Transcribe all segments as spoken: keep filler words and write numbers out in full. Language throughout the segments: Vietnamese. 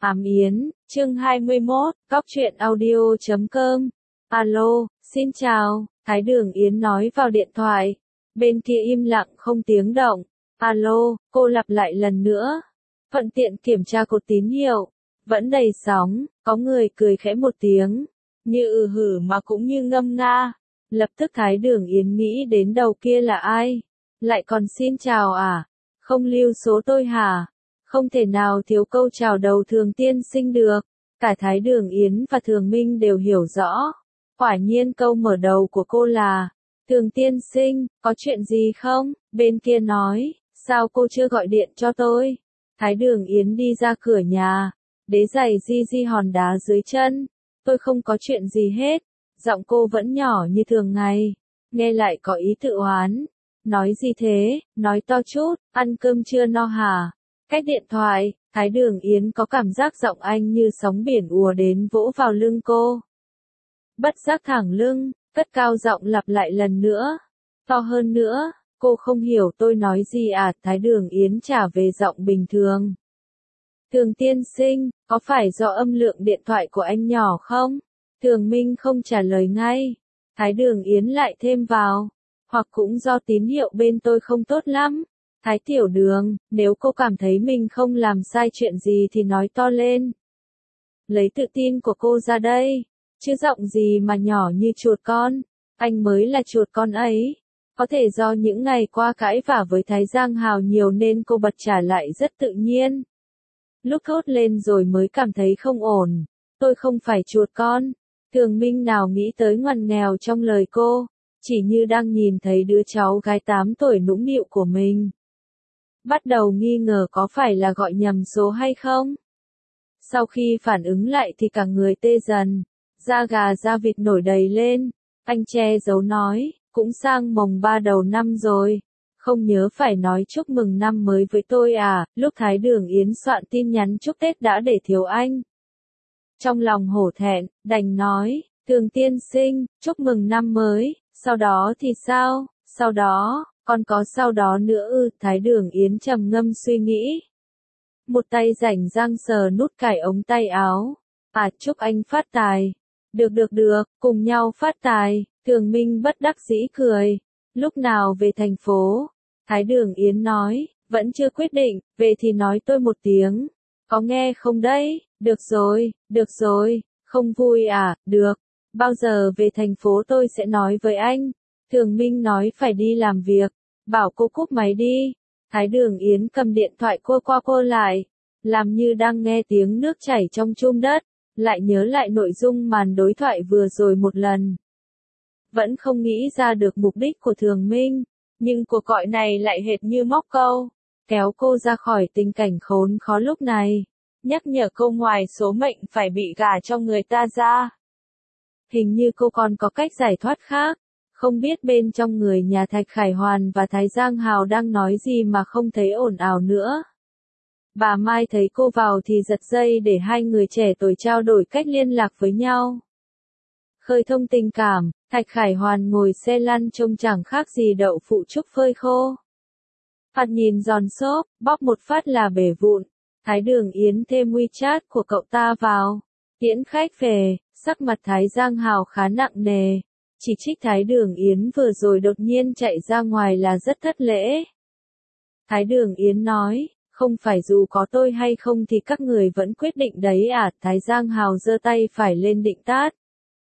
Ám Yến, chương hai mươi mốt, cóc truyện audio chấm com. Alo, xin chào, Thái Đường Yến nói vào điện thoại. Bên kia im lặng không tiếng động. Alo, cô lặp lại lần nữa. Thuận tiện kiểm tra cột tín hiệu. Vẫn đầy sóng, có người cười khẽ một tiếng. Như ừ hử mà cũng như ngâm nga. Lập tức Thái Đường Yến nghĩ đến đầu kia là ai? Lại còn xin chào à? Không lưu số tôi hả? Không thể nào thiếu câu chào đầu Thường tiên sinh được. Cả Thái Đường Yến và Thường Minh đều hiểu rõ. Quả nhiên câu mở đầu của cô là Thường tiên sinh, có chuyện gì không? Bên kia nói, sao cô chưa gọi điện cho tôi? Thái Đường Yến đi ra cửa nhà. Đế giày di di hòn đá dưới chân. Tôi không có chuyện gì hết. Giọng cô vẫn nhỏ như thường ngày. Nghe lại có ý tự oán. Nói gì thế? Nói to chút, ăn cơm chưa no hả? Cách điện thoại, Thái Đường Yến có cảm giác giọng anh như sóng biển ùa đến vỗ vào lưng cô. Bất giác thẳng lưng, cất cao giọng lặp lại lần nữa. To hơn nữa, cô không hiểu tôi nói gì à? Thái Đường Yến trả về giọng bình thường. Thường tiên sinh, có phải do âm lượng điện thoại của anh nhỏ không? Thường Minh không trả lời ngay. Thái Đường Yến lại thêm vào. Hoặc cũng do tín hiệu bên tôi không tốt lắm. Thái Tiểu Đường, nếu cô cảm thấy mình không làm sai chuyện gì thì nói to lên. Lấy tự tin của cô ra đây. Chứ giọng gì mà nhỏ như chuột con. Anh mới là chuột con ấy. Có thể do những ngày qua cãi vả với Thái Giang Hào nhiều nên cô bật trả lại rất tự nhiên. Lúc thốt lên rồi mới cảm thấy không ổn. Tôi không phải chuột con. Thường Minh nào nghĩ tới ngoằn nghèo trong lời cô. Chỉ như đang nhìn thấy đứa cháu gái tám tuổi nũng nịu của mình. Bắt đầu nghi ngờ có phải là gọi nhầm số hay không. Sau khi phản ứng lại thì cả người tê dần. Da gà da vịt nổi đầy lên. Anh che giấu nói, cũng sang mồng ba đầu năm rồi. Không nhớ phải nói chúc mừng năm mới với tôi à? Lúc Thái Đường Yến soạn tin nhắn chúc Tết đã để thiếu anh. Trong lòng hổ thẹn, đành nói, Thường tiên sinh, chúc mừng năm mới. Sau đó thì sao? Sau đó, còn có sau đó nữa ư? Thái Đường Yến trầm ngâm suy nghĩ. Một tay rảnh rang sờ nút cài ống tay áo. À, chúc anh phát tài. Được được được, cùng nhau phát tài. Thường Minh bất đắc dĩ cười. Lúc nào về thành phố? Thái Đường Yến nói, vẫn chưa quyết định, về thì nói tôi một tiếng. Có nghe không đấy? Được rồi, được rồi, không vui à? Được. Bao giờ về thành phố tôi sẽ nói với anh. Thường Minh nói phải đi làm việc. Bảo cô cúp máy đi. Thái Đường Yến cầm điện thoại cô qua cô lại. Làm như đang nghe tiếng nước chảy trong chum đất. Lại nhớ lại nội dung màn đối thoại vừa rồi một lần. Vẫn không nghĩ ra được mục đích của Thường Minh. Nhưng cuộc gọi này lại hệt như móc câu. Kéo cô ra khỏi tình cảnh khốn khó lúc này. Nhắc nhở cô ngoài số mệnh phải bị gả cho người ta ra. Hình như cô còn có cách giải thoát khác. Không biết bên trong người nhà Thạch Khải Hoàn và Thái Giang Hào đang nói gì mà không thấy ồn ào nữa. Bà Mai thấy cô vào thì giật dây để hai người trẻ tuổi trao đổi cách liên lạc với nhau. Khơi thông tình cảm, Thạch Khải Hoàn ngồi xe lăn trông chẳng khác gì đậu phụ trúc phơi khô. Phạt nhìn giòn xốp, bóp một phát là bể vụn. Thái Đường Yến thêm WeChat của cậu ta vào. Tiễn khách về, sắc mặt Thái Giang Hào khá nặng nề. Chỉ trích Thái Đường Yến vừa rồi đột nhiên chạy ra ngoài là rất thất lễ. Thái Đường Yến nói, không phải dù có tôi hay không thì các người vẫn quyết định đấy à? Thái Giang Hào giơ tay phải lên định tát.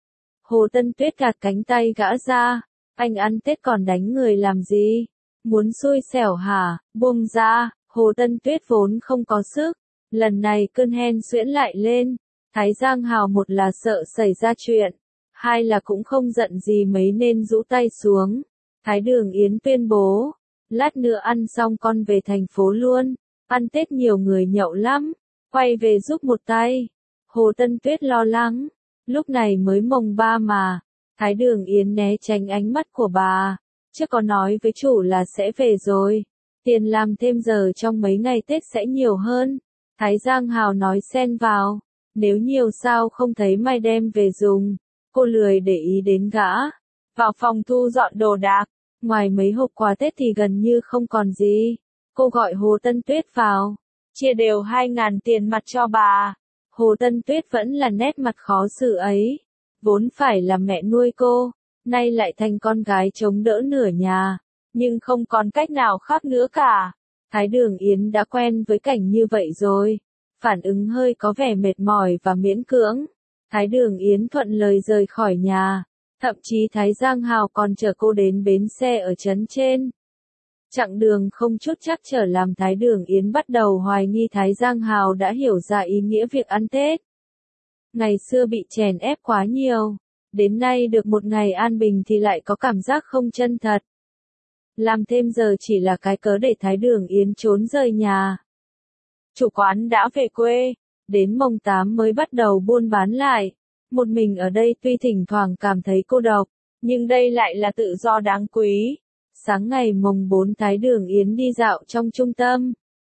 Hồ Tân Tuyết gạt cánh tay gã ra. Anh ăn Tết còn đánh người làm gì? Muốn xui xẻo hả? Buông ra. Hồ Tân Tuyết vốn không có sức. Lần này cơn hen suyễn lại lên. Thái Giang Hào một là sợ xảy ra chuyện. Hai là cũng không giận gì mấy nên rũ tay xuống. Thái Đường Yến tuyên bố. Lát nữa ăn xong con về thành phố luôn. Ăn Tết nhiều người nhậu lắm. Quay về giúp một tay. Hồ Tân Tuyết lo lắng. Lúc này mới mồng ba mà. Thái Đường Yến né tránh ánh mắt của bà. Chứ có nói với chủ là sẽ về rồi. Tiền làm thêm giờ trong mấy ngày Tết sẽ nhiều hơn. Thái Giang Hào nói xen vào. Nếu nhiều sao không thấy mai đem về dùng. Cô lười để ý đến gã. Vào phòng thu dọn đồ đạc. Ngoài mấy hộp quà Tết thì gần như không còn gì. Cô gọi Hồ Tân Tuyết vào. Chia đều hai ngàn tiền mặt cho bà. Hồ Tân Tuyết vẫn là nét mặt khó xử ấy. Vốn phải là mẹ nuôi cô, nay lại thành con gái chống đỡ nửa nhà, nhưng không còn cách nào khác nữa cả. Thái Đường Yến đã quen với cảnh như vậy rồi, phản ứng hơi có vẻ mệt mỏi và miễn cưỡng. Thái Đường Yến thuận lời rời khỏi nhà, thậm chí Thái Giang Hào còn chở cô đến bến xe ở trấn trên. Chặng đường không chút trắc trở làm Thái Đường Yến bắt đầu hoài nghi Thái Giang Hào đã hiểu ra ý nghĩa việc ăn Tết. Ngày xưa bị chèn ép quá nhiều, đến nay được một ngày an bình thì lại có cảm giác không chân thật. Làm thêm giờ chỉ là cái cớ để Thái Đường Yến trốn rời nhà. Chủ quán đã về quê, đến mồng tám mới bắt đầu buôn bán lại. Một mình ở đây tuy thỉnh thoảng cảm thấy cô độc, nhưng đây lại là tự do đáng quý. Sáng ngày mồng bốn Thái Đường Yến đi dạo trong trung tâm.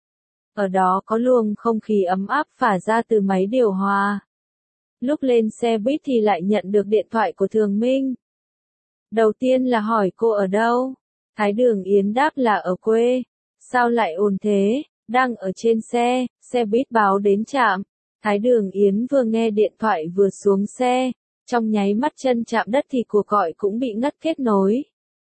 Ở đó có luồng không khí ấm áp phả ra từ máy điều hòa. Lúc lên xe buýt thì lại nhận được điện thoại của Thường Minh. Đầu tiên là hỏi cô ở đâu. Thái Đường Yến đáp là ở quê. Sao lại ồn thế? Đang ở trên xe, xe buýt báo đến trạm. Thái Đường Yến vừa nghe điện thoại vừa xuống xe. Trong nháy mắt chân chạm đất thì cuộc gọi cũng bị ngắt kết nối.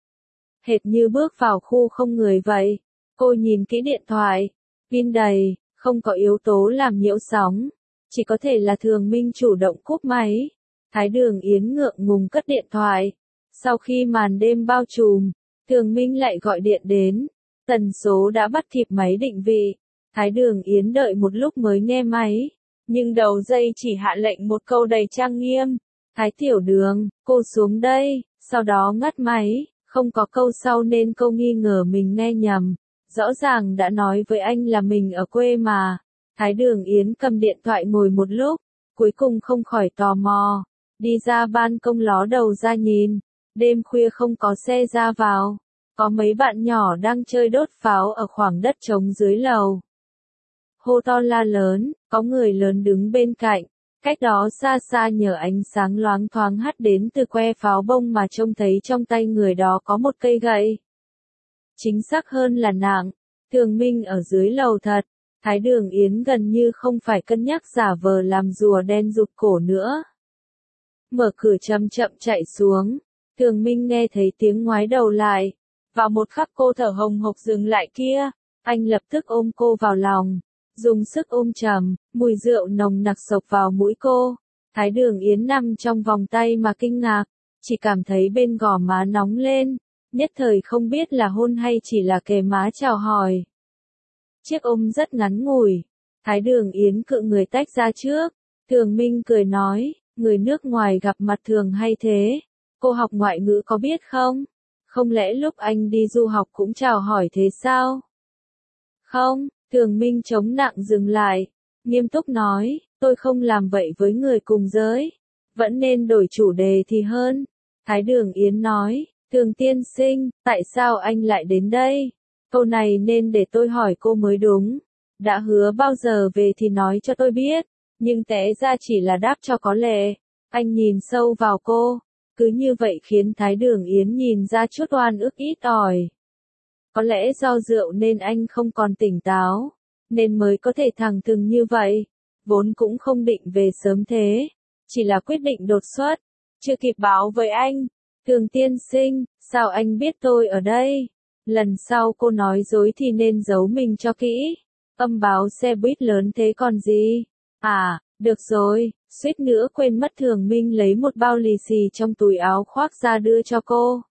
Hệt như bước vào khu không người vậy. Cô nhìn kỹ điện thoại. Pin đầy, không có yếu tố làm nhiễu sóng. Chỉ có thể là Thường Minh chủ động cúp máy. Thái Đường Yến ngượng ngùng cất điện thoại. Sau khi màn đêm bao trùm, Thường Minh lại gọi điện đến. Tần số đã bắt kịp máy định vị. Thái Đường Yến đợi một lúc mới nghe máy. Nhưng đầu dây chỉ hạ lệnh một câu đầy trang nghiêm. Thái Tiểu Đường, cô xuống đây. Sau đó ngắt máy. Không có câu sau nên cô nghi ngờ mình nghe nhầm. Rõ ràng đã nói với anh là mình ở quê mà. Thái Đường Yến cầm điện thoại ngồi một lúc. Cuối cùng không khỏi tò mò. Đi ra ban công ló đầu ra nhìn. Đêm khuya không có xe ra vào. Có mấy bạn nhỏ đang chơi đốt pháo ở khoảng đất trống dưới lầu. Hô to la lớn, có người lớn đứng bên cạnh. Cách đó xa xa nhờ ánh sáng loáng thoáng hắt đến từ que pháo bông mà trông thấy trong tay người đó có một cây gậy. Chính xác hơn là nặng. Thường Minh ở dưới lầu thật. Thái Đường Yến gần như không phải cân nhắc giả vờ làm rùa đen rụt cổ nữa. Mở cửa chậm chậm chạy xuống. Thường Minh nghe thấy tiếng ngoái đầu lại. Vào một khắc cô thở hồng hộc dừng lại kia. Anh lập tức ôm cô vào lòng. Dùng sức ôm chầm, mùi rượu nồng nặc xộc vào mũi cô. Thái Đường Yến nằm trong vòng tay mà kinh ngạc. Chỉ cảm thấy bên gò má nóng lên. Nhất thời không biết là hôn hay chỉ là kề má chào hỏi. Chiếc ôm rất ngắn ngủi. Thái Đường Yến cự người tách ra trước. Thường Minh cười nói, người nước ngoài gặp mặt thường hay thế. Cô học ngoại ngữ có biết không? Không lẽ lúc anh đi du học cũng chào hỏi thế sao? Không, Thường Minh chống nặng dừng lại. Nghiêm túc nói, tôi không làm vậy với người cùng giới. Vẫn nên đổi chủ đề thì hơn. Thái Đường Yến nói, Thường tiên sinh, tại sao anh lại đến đây? Câu này nên để tôi hỏi cô mới đúng. Đã hứa bao giờ về thì nói cho tôi biết. Nhưng té ra chỉ là đáp cho có lệ. Anh nhìn sâu vào cô. Cứ như vậy khiến Thái Đường Yến nhìn ra chút oan ức ít ỏi. Có lẽ do rượu nên anh không còn tỉnh táo. Nên mới có thể thẳng thừng như vậy. Vốn cũng không định về sớm thế. Chỉ là quyết định đột xuất. Chưa kịp báo với anh. Thường tiên sinh, sao anh biết tôi ở đây? Lần sau cô nói dối thì nên giấu mình cho kỹ. Âm báo xe buýt lớn thế còn gì? À, được rồi, suýt nữa quên mất. Thường Minh lấy một bao lì xì trong túi áo khoác ra đưa cho cô.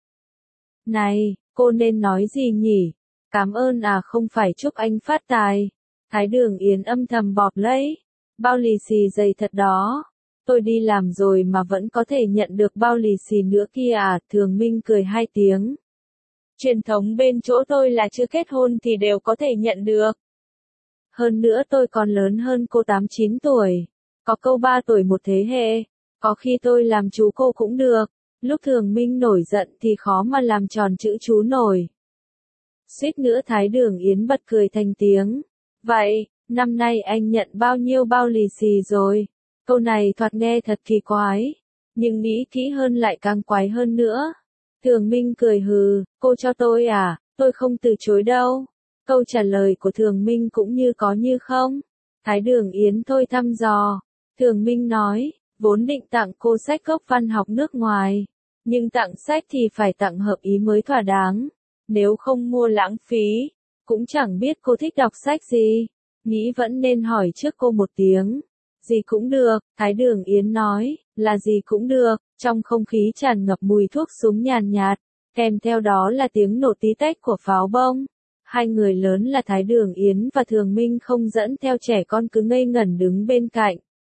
Này, cô nên nói gì nhỉ? Cảm ơn à, không phải chúc anh phát tài. Thái Đường Yến âm thầm bọt lấy. Bao lì xì dày thật đó. Tôi đi làm rồi mà vẫn có thể nhận được bao lì xì nữa kia à? Thường Minh cười hai tiếng. Truyền thống bên chỗ tôi là chưa kết hôn thì đều có thể nhận được. Hơn nữa tôi còn lớn hơn cô tám chín tuổi. Có câu ba tuổi một thế hệ. Có khi tôi làm chú cô cũng được. Lúc Thường Minh nổi giận thì khó mà làm tròn chữ chú nổi. Suýt nữa Thái Đường Yến bật cười thành tiếng. Vậy, năm nay anh nhận bao nhiêu bao lì xì rồi? Câu này thoạt nghe thật kỳ quái. Nhưng nghĩ kỹ hơn lại càng quái hơn nữa. Thường Minh cười hừ, cô cho tôi à, tôi không từ chối đâu. Câu trả lời của Thường Minh cũng như có như không. Thái Đường Yến thôi thăm dò. Thường Minh nói, vốn định tặng cô sách gốc văn học nước ngoài, nhưng tặng sách thì phải tặng hợp ý mới thỏa đáng, nếu không mua lãng phí, cũng chẳng biết cô thích đọc sách gì, nghĩ vẫn nên hỏi trước cô một tiếng. Gì cũng được, Thái Đường Yến nói, là gì cũng được, trong không khí tràn ngập mùi thuốc súng nhàn nhạt, kèm theo đó là tiếng nổ tí tách của pháo bông. Hai người lớn là Thái Đường Yến và Thường Minh không dẫn theo trẻ con cứ ngây ngẩn đứng bên cạnh.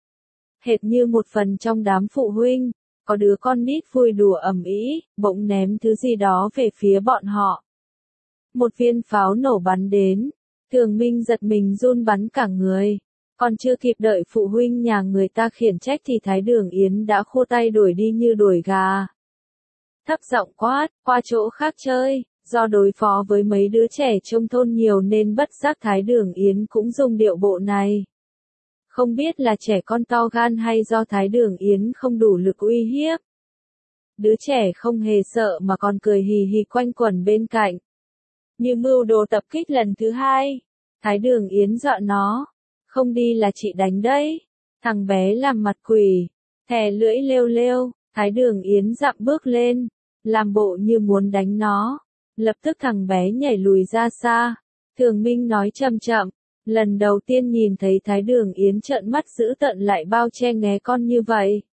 Hệt như một phần trong đám phụ huynh, có đứa con nít vui đùa ầm ĩ, bỗng ném thứ gì đó về phía bọn họ. Một viên pháo nổ bắn đến, Thường Minh giật mình run bắn cả người. Còn chưa kịp đợi phụ huynh nhà người ta khiển trách thì Thái Đường Yến đã khô tay đuổi đi như đuổi gà. Thấp giọng quát, qua chỗ khác chơi, do đối phó với mấy đứa trẻ trong thôn nhiều nên bất giác Thái Đường Yến cũng dùng điệu bộ này. Không biết là trẻ con to gan hay do Thái Đường Yến không đủ lực uy hiếp. Đứa trẻ không hề sợ mà còn cười hì hì quanh quẩn bên cạnh. Như mưu đồ tập kích lần thứ hai, Thái Đường Yến dọa nó. Không đi là chị đánh đấy. Thằng bé làm mặt quỷ, thè lưỡi lêu lêu, Thái Đường Yến dặm bước lên, làm bộ như muốn đánh nó. Lập tức thằng bé nhảy lùi ra xa. Thường Minh nói chậm chậm, lần đầu tiên nhìn thấy Thái Đường Yến trợn mắt dữ tợn lại bao che nghé con như vậy.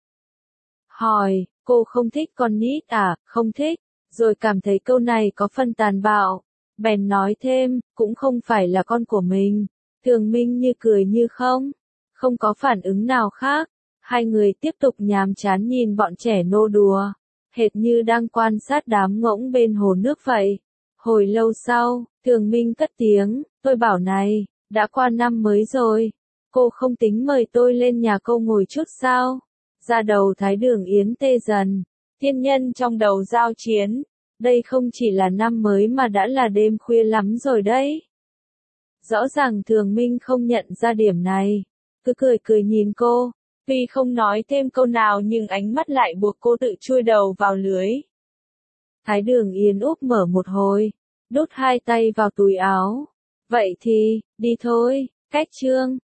Hỏi, cô không thích con nít à? Không thích, rồi cảm thấy câu này có phần tàn bạo. Bèn nói thêm, cũng không phải là con của mình. Thường Minh như cười như không, không có phản ứng nào khác. Hai người tiếp tục nhàm chán nhìn bọn trẻ nô đùa, hệt như đang quan sát đám ngỗng bên hồ nước vậy. Hồi lâu sau, Thường Minh cất tiếng, tôi bảo này, đã qua năm mới rồi, cô không tính mời tôi lên nhà cô ngồi chút sao? Da đầu Thái Đường Yến tê dần, thiên nhân trong đầu giao chiến, đây không chỉ là năm mới mà đã là đêm khuya lắm rồi đấy. Rõ ràng Thường Minh không nhận ra điểm này, cứ cười cười nhìn cô, tuy không nói thêm câu nào nhưng ánh mắt lại buộc cô tự chui đầu vào lưới. Thái Đường Yến úp mở một hồi, đút hai tay vào túi áo. Vậy thì, đi thôi, cách chương.